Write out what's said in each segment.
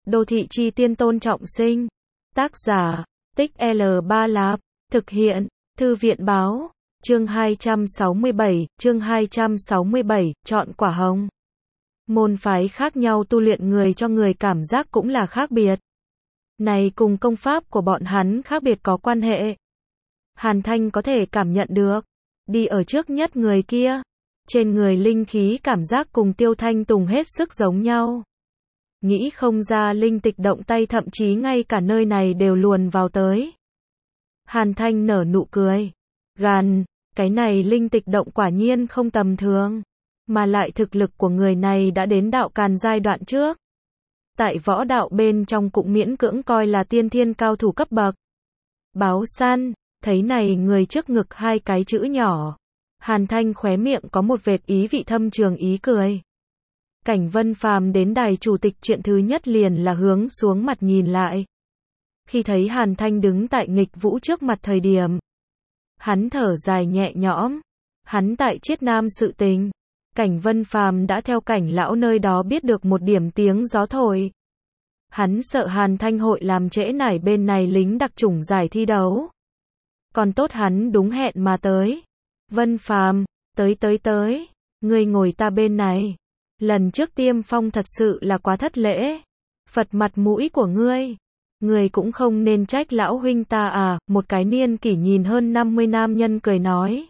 Đô thị chi tiên Tôn Trọng Sinh. Tác giả, Tích L3 Lạp. Thực hiện, Thư viện báo. Chương 267, chọn quả hồng. Môn phái khác nhau tu luyện người cho người cảm giác cũng là khác biệt. Này cùng công pháp của bọn hắn khác biệt có quan hệ. Hàn Thanh có thể cảm nhận được. Đi ở trước nhất người kia. Trên người linh khí cảm giác cùng Tiêu Thanh Tùng hết sức giống nhau. Nghĩ không ra linh tịch động tay thậm chí ngay cả nơi này đều luồn vào tới. Hàn Thanh nở nụ cười. Gàn, cái này linh tịch động quả nhiên không tầm thường. Mà lại thực lực của người này đã đến đạo càn giai đoạn trước. Tại võ đạo bên trong cũng miễn cưỡng coi là tiên thiên cao thủ cấp bậc. Báo săn, thấy này người trước ngực hai cái chữ nhỏ. Hàn Thanh khóe miệng có một vệt ý vị thâm trường ý cười. Cảnh Vân Phàm đến đài chủ tịch chuyện thứ nhất liền là hướng xuống mặt nhìn lại. Khi thấy Hàn Thanh đứng tại nghịch vũ trước mặt thời điểm. Hắn thở dài nhẹ nhõm. Hắn tại Chiết Nam sự tình. Cảnh Vân Phàm đã theo cảnh lão nơi đó biết được một điểm tiếng gió thổi. Hắn sợ Hàn Thanh hội làm trễ nải bên này lính đặc chủng giải thi đấu. Còn tốt hắn đúng hẹn mà tới. Vân Phàm, tới, ngươi ngồi ta bên này. Lần trước Tiêm Phong thật sự là quá thất lễ. Phật mặt mũi của ngươi. Ngươi cũng không nên trách lão huynh ta à, một cái niên kỷ nhìn hơn 50 nam nhân cười nói.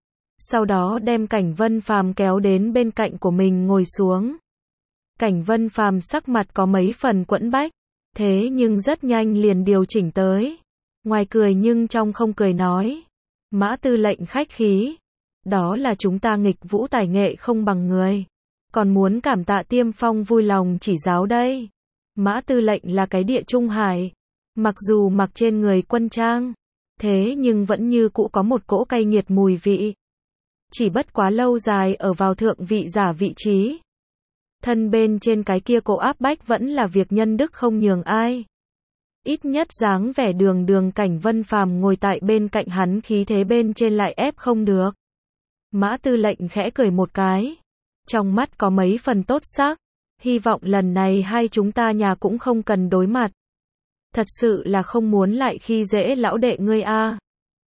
Sau đó đem Cảnh Vân Phàm kéo đến bên cạnh của mình ngồi xuống. Cảnh Vân Phàm sắc mặt có mấy phần quẫn bách, thế nhưng rất nhanh liền điều chỉnh tới. Ngoài cười nhưng trong không cười nói. Mã tư lệnh khách khí. Đó là chúng ta nghịch vũ tài nghệ không bằng người. Còn muốn cảm tạ Tiêm Phong vui lòng chỉ giáo đây. Mã tư lệnh là cái địa trung hải. Mặc dù mặc trên người quân trang. Thế nhưng vẫn như cũ có một cỗ cay nghiệt mùi vị. Chỉ bất quá lâu dài ở vào thượng vị giả vị trí. Thân bên trên cái kia cỗ áp bách vẫn là việc nhân đức không nhường ai. Ít nhất dáng vẻ đường Cảnh Vân Phàm ngồi tại bên cạnh hắn khí thế bên trên lại ép không được. Mã tư lệnh khẽ cười một cái. Trong mắt có mấy phần tốt sắc. Hy vọng lần này hai chúng ta nhà cũng không cần đối mặt. Thật sự là không muốn lại khi dễ lão đệ ngươi a.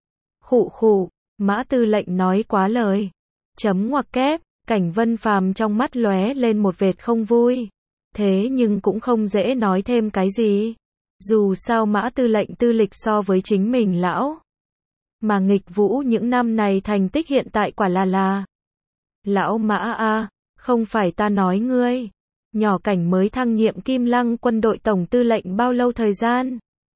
Khụ, Mã tư lệnh nói quá lời. Chấm ngoặc kép, Cảnh Vân Phàm trong mắt lóe lên một vệt không vui. Thế nhưng cũng không dễ nói thêm cái gì. Dù sao Mã tư lệnh tư lịch so với chính mình lão. Mà nghịch vũ những năm này thành tích hiện tại quả là. Lão Mã a, không phải ta nói ngươi. Nhỏ Cảnh mới thăng nhiệm Kim Lăng quân đội tổng tư lệnh bao lâu thời gian.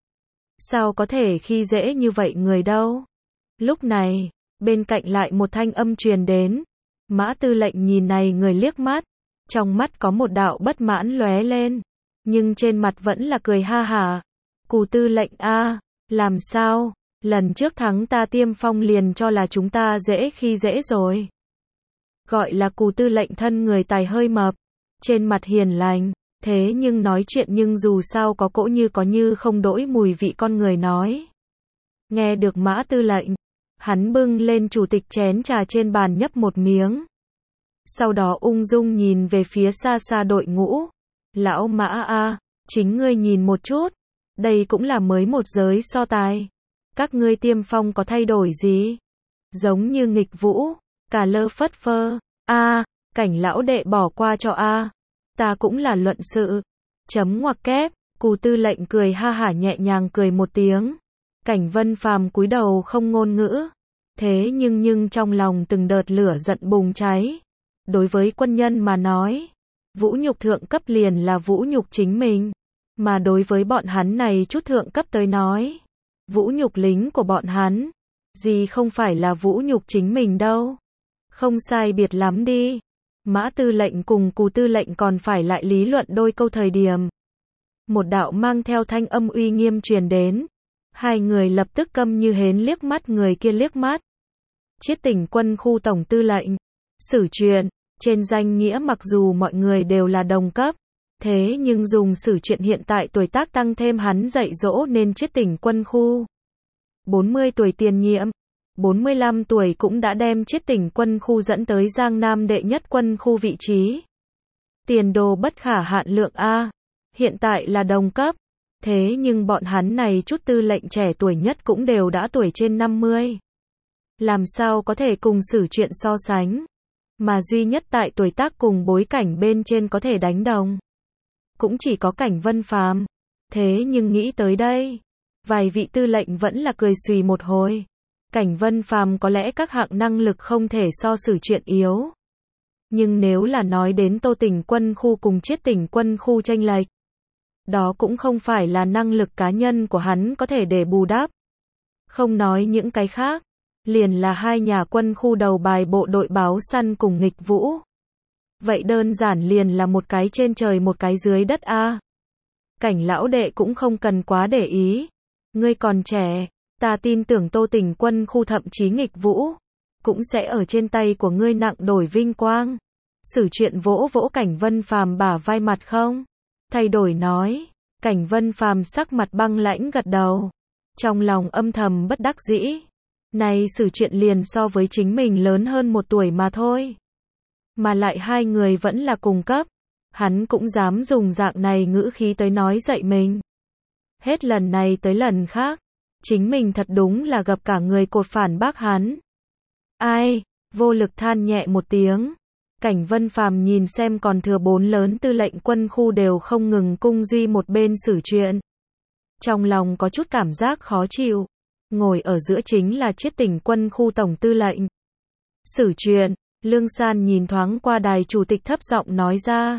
Sao có thể khi dễ như vậy người đâu. Lúc này, bên cạnh lại một thanh âm truyền đến. Mã tư lệnh nhìn này người liếc mắt. Trong mắt có một đạo bất mãn lóe lên. Nhưng trên mặt vẫn là cười ha hả. Cù tư lệnh a, làm sao? Lần trước thắng ta Tiêm Phong liền cho là chúng ta dễ khi dễ rồi. Gọi là Cù tư lệnh thân người tài hơi mập. Trên mặt hiền lành. Thế nhưng nói chuyện nhưng dù sao có cỗ như có như không đổi mùi vị con người nói. Nghe được Mã tư lệnh. Hắn bưng lên chủ tịch chén trà trên bàn nhấp một miếng. Sau đó ung dung nhìn về phía xa xa đội ngũ. Lão Mã a, chính ngươi nhìn một chút. Đây cũng là mới một giới so tài. Các ngươi Tiêm Phong có thay đổi gì? Giống như nghịch vũ, cả lơ phất phơ. A, Cảnh lão đệ bỏ qua cho a. Ta cũng là luận sự. Chấm ngoặc kép, Cù tư lệnh cười ha hả nhẹ nhàng cười một tiếng. Cảnh Vân Phàm cúi đầu không ngôn ngữ. Thế nhưng trong lòng từng đợt lửa giận bùng cháy. Đối với quân nhân mà nói, vũ nhục thượng cấp liền là vũ nhục chính mình. Mà đối với bọn hắn này chút thượng cấp tới nói, vũ nhục lính của bọn hắn, gì không phải là vũ nhục chính mình đâu. Không sai biệt lắm đi. Mã tư lệnh cùng Cù tư lệnh còn phải lại lý luận đôi câu thời điểm. Một đạo mang theo thanh âm uy nghiêm truyền đến. Hai người lập tức câm như hến liếc mắt người kia liếc mắt. Chiết Tỉnh quân khu tổng tư lệnh. Sử chuyện, trên danh nghĩa mặc dù mọi người đều là đồng cấp. Thế nhưng dùng sử chuyện hiện tại tuổi tác tăng thêm hắn dạy dỗ nên Chiết Tỉnh quân khu. 40 tuổi tiền nhiệm. 45 tuổi cũng đã đem Chiết Tỉnh quân khu dẫn tới Giang Nam đệ nhất quân khu vị trí. Tiền đồ bất khả hạn lượng a. hiện tại là đồng cấp. Thế nhưng bọn hắn này chút tư lệnh trẻ tuổi nhất cũng đều đã tuổi trên 50. Làm sao có thể cùng Sử Truyện so sánh. Mà duy nhất tại tuổi tác cùng bối cảnh bên trên có thể đánh đồng. Cũng chỉ có Cảnh Vân Phàm. Thế nhưng nghĩ tới đây, vài vị tư lệnh vẫn là cười xùy một hồi. Cảnh Vân Phàm có lẽ các hạng năng lực không thể so Sử Truyện yếu. Nhưng nếu là nói đến Tô Tỉnh Quân khu cùng Chiết Tỉnh Quân khu chênh lệch, đó cũng không phải là năng lực cá nhân của hắn có thể để bù đắp. Không nói những cái khác, liền là hai nhà quân khu đầu bài bộ đội Báo Săn cùng Nghịch Vũ. Vậy đơn giản liền là một cái trên trời một cái dưới đất a. Cảnh lão đệ cũng không cần quá để ý. Ngươi còn trẻ, ta tin tưởng Tô Tỉnh Quân khu thậm chí Nghịch Vũ cũng sẽ ở trên tay của ngươi nặng đổi vinh quang. Sử Truyện vỗ vỗ Cảnh Vân Phàm bả vai mặt không thay đổi nói. Cảnh Vân Phàm sắc mặt băng lãnh gật đầu, trong lòng âm thầm bất đắc dĩ. Này Sử Truyện liền so với chính mình lớn hơn một tuổi mà thôi. Mà lại hai người vẫn là cùng cấp. Hắn cũng dám dùng dạng này ngữ khí tới nói dạy mình. Hết lần này tới lần khác, chính mình thật đúng là gặp cả người cột phản bác hắn. Ai, vô lực than nhẹ một tiếng. Cảnh Vân Phàm nhìn xem còn thừa 4 lớn tư lệnh quân khu đều không ngừng cung duy một bên Sử Truyện. Trong lòng có chút cảm giác khó chịu. Ngồi ở giữa chính là Chiết Tỉnh Quân khu tổng tư lệnh. Sử Truyện, Lương San nhìn thoáng qua đài chủ tịch thấp giọng nói ra.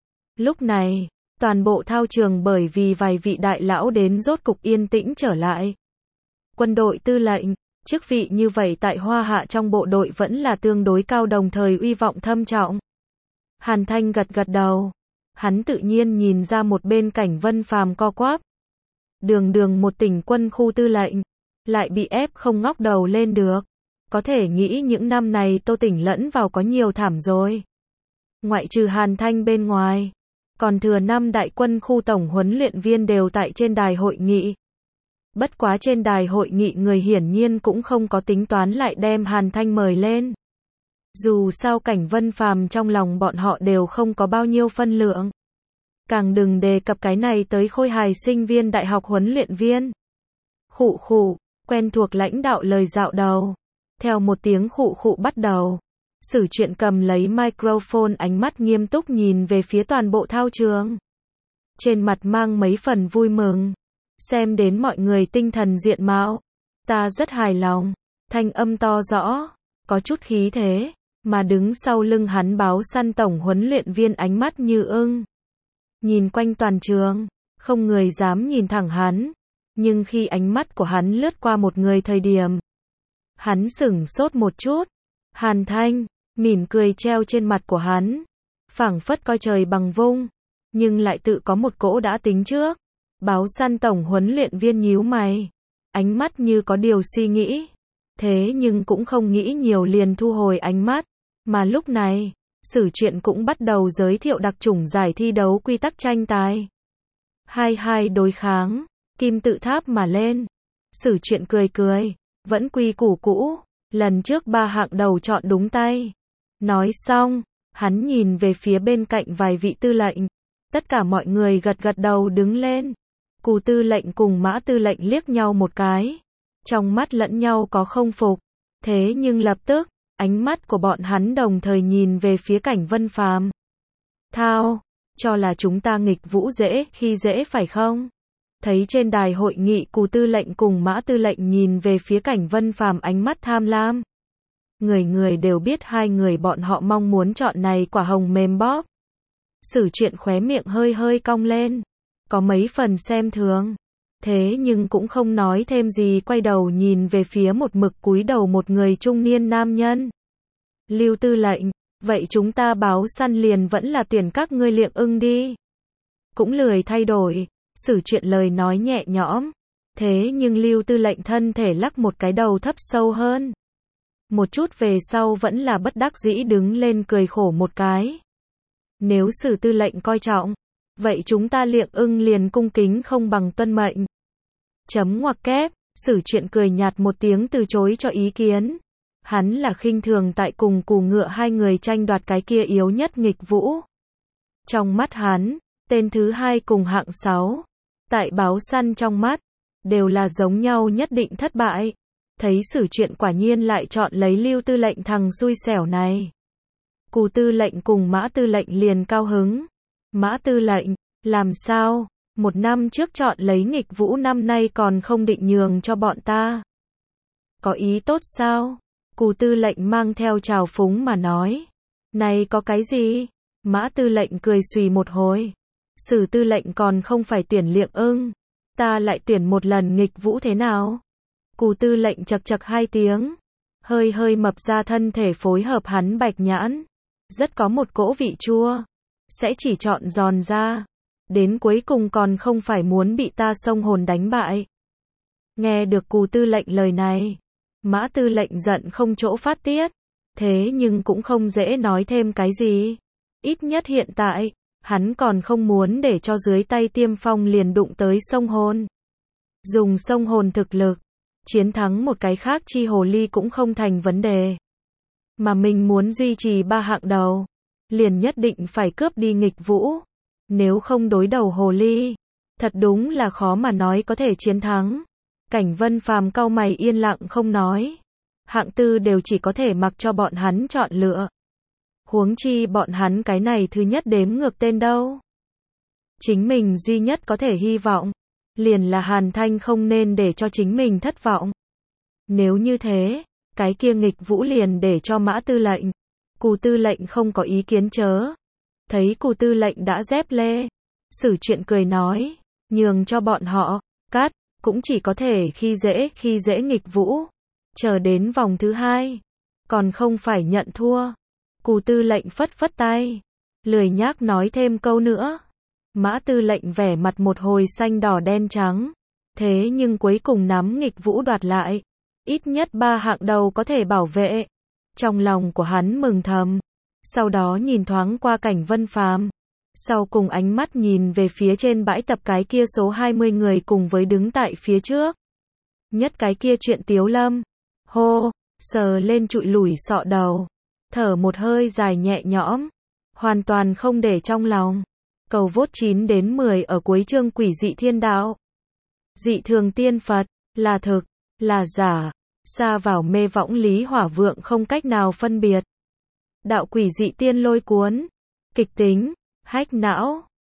Lúc này, toàn bộ thao trường bởi vì vài vị đại lão đến rốt cục yên tĩnh trở lại. Quân đội tư lệnh, chức vị như vậy tại Hoa Hạ trong bộ đội vẫn là tương đối cao đồng thời uy vọng thâm trọng. Hàn Thanh gật gật đầu. Hắn tự nhiên nhìn ra một bên Cảnh Vân Phàm co quắp. Đường một tỉnh quân khu tư lệnh, lại bị ép không ngóc đầu lên được. Có thể nghĩ những năm này Tô Tỉnh lẫn vào có nhiều thảm rồi. Ngoại trừ Hàn Thanh bên ngoài, còn thừa 5 đại quân khu tổng huấn luyện viên đều tại trên đài hội nghị. Bất quá trên đài hội nghị người hiển nhiên cũng không có tính toán lại đem Hàn Thanh mời lên. Dù sao Cảnh Vân Phàm trong lòng bọn họ đều không có bao nhiêu phân lượng. Càng đừng đề cập cái này tới khôi hài sinh viên đại học huấn luyện viên. Khụ khụ, quen thuộc lãnh đạo lời dạo đầu. Theo một tiếng khụ khụ bắt đầu, Sử Truyện cầm lấy microphone, ánh mắt nghiêm túc nhìn về phía toàn bộ thao trường. Trên mặt mang mấy phần vui mừng. Xem đến mọi người tinh thần diện mạo, ta rất hài lòng. Thanh âm to rõ, có chút khí thế, mà đứng sau lưng hắn Báo Săn tổng huấn luyện viên ánh mắt như ưng. Nhìn quanh toàn trường, không người dám nhìn thẳng hắn. Nhưng khi ánh mắt của hắn lướt qua một người thời điểm, hắn sửng sốt một chút. Hàn Thanh, mỉm cười treo trên mặt của hắn, phảng phất coi trời bằng vung, nhưng lại tự có một cỗ đã tính trước. Báo Săn tổng huấn luyện viên nhíu mày, ánh mắt như có điều suy nghĩ. Thế nhưng cũng không nghĩ nhiều liền thu hồi ánh mắt. Mà lúc này, Sử Truyện cũng bắt đầu giới thiệu đặc chủng giải thi đấu quy tắc tranh tài. 2-2 đối kháng, kim tự tháp mà lên. Sử Truyện cười cười, vẫn quy củ cũ, lần trước 3 hạng đầu chọn đúng tay. Nói xong, hắn nhìn về phía bên cạnh vài vị tư lệnh. Tất cả mọi người gật gật đầu đứng lên. Cù tư lệnh cùng Mã tư lệnh liếc nhau một cái. Trong mắt lẫn nhau có không phục. Thế nhưng lập tức, ánh mắt của bọn hắn đồng thời nhìn về phía Cảnh Vân Phàm. Thao, cho là chúng ta Nghịch Vũ dễ khi dễ phải không? Thấy trên đài hội nghị Cù tư lệnh cùng Mã tư lệnh nhìn về phía Cảnh Vân Phàm ánh mắt tham lam. Người người đều biết hai người bọn họ mong muốn chọn này quả hồng mềm bóp. Sử Truyện khóe miệng hơi hơi cong lên, có mấy phần xem thường. Thế nhưng cũng không nói thêm gì, quay đầu nhìn về phía một mực cúi đầu một người trung niên nam nhân. Lưu tư lệnh, vậy chúng ta Báo Săn liền vẫn là tuyển các ngươi Liệng Ưng đi. Cũng lười thay đổi, Sử Truyện lời nói nhẹ nhõm. Thế nhưng Lưu tư lệnh thân thể lắc một cái, đầu thấp sâu hơn. Một chút về sau vẫn là bất đắc dĩ đứng lên cười khổ một cái. Nếu Sử tư lệnh coi trọng, vậy chúng ta Liệng Ưng liền cung kính không bằng tuân mệnh. Chấm ngoặc kép, Sử Truyện cười nhạt một tiếng từ chối cho ý kiến. Hắn là khinh thường tại cùng Cù Ngựa hai người tranh đoạt cái kia yếu nhất Nghịch Vũ. Trong mắt hắn, Tên thứ hai cùng hạng 6. Tại báo săn trong mắt, đều là giống nhau nhất định thất bại. Thấy xử chuyện quả nhiên lại chọn lấy Lưu tư lệnh thằng xui xẻo này. Cù tư lệnh cùng Mã tư lệnh liền cao hứng. Mã tư lệnh, làm sao? 1 năm trước chọn lấy Nghịch Vũ, năm nay còn không định nhường cho bọn ta. Có ý tốt sao? Cù tư lệnh mang theo trào phúng mà nói. Này có cái gì? Mã tư lệnh cười xùy một hồi. Sử tư lệnh còn không phải tuyển Liệng Ưng. Ta lại tuyển một lần Nghịch Vũ thế nào? Cù tư lệnh chật chật 2 tiếng. Hơi hơi mập ra thân thể phối hợp hắn bạch nhãn. Rất có một cỗ vị chua. Sẽ chỉ chọn giòn ra. Đến cuối cùng còn không phải muốn bị ta xông hồn đánh bại. Nghe được cù tư lệnh lời này. Mã tư lệnh giận không chỗ phát tiết. Thế nhưng cũng không dễ nói thêm cái gì. Ít nhất hiện tại, hắn còn không muốn để cho dưới tay Tiêm Phong liền đụng tới xông hồn. Dùng xông hồn thực lực, chiến thắng một cái khác chi hồ ly cũng không thành vấn đề. Mà mình muốn duy trì 3 hạng đầu, liền nhất định phải cướp đi Nghịch Vũ. Nếu không đối đầu hồ ly, thật đúng là khó mà nói có thể chiến thắng. Cảnh Vân Phàm cau mày yên lặng không nói. Hạng tư đều chỉ có thể mặc cho bọn hắn chọn lựa. Huống chi bọn hắn cái này thứ nhất đếm ngược tên đâu. Chính mình duy nhất có thể hy vọng, liền là Hàn Thanh không nên để cho chính mình thất vọng. Nếu như thế, cái kia Nghịch Vũ liền để cho Mã tư lệnh. Cù tư lệnh không có ý kiến chớ. Thấy cù tư lệnh đã dép lê. Sử chuyện cười nói, nhường cho bọn họ, cắt, cũng chỉ có thể khi dễ Nghịch Vũ. Chờ đến vòng thứ 2, còn không phải nhận thua. Cù tư lệnh phất phất tay, lười nhác nói thêm câu nữa. Mã tư lệnh vẻ mặt một hồi xanh đỏ đen trắng. Thế nhưng cuối cùng nắm Nghịch Vũ đoạt lại. Ít nhất 3 hạng đầu có thể bảo vệ. Trong lòng của hắn mừng thầm. Sau đó nhìn thoáng qua Cảnh Vân Phàm. Sau cùng ánh mắt nhìn về phía trên bãi tập cái kia số 20 người cùng với đứng tại phía trước. Nhất cái kia Chuyện Tiếu Lâm. Hô, sờ lên trụi lủi sọ đầu. Thở một hơi dài nhẹ nhõm. Hoàn toàn không để trong lòng. Cầu vote 9 đến 10 ở cuối chương Quỷ Dị Thiên Đạo. Dị thường tiên Phật, là thực, là giả. Xa vào mê võng lý hỏa vượng không cách nào phân biệt. Đạo quỷ dị tiên lôi cuốn. Kịch tính, hách não.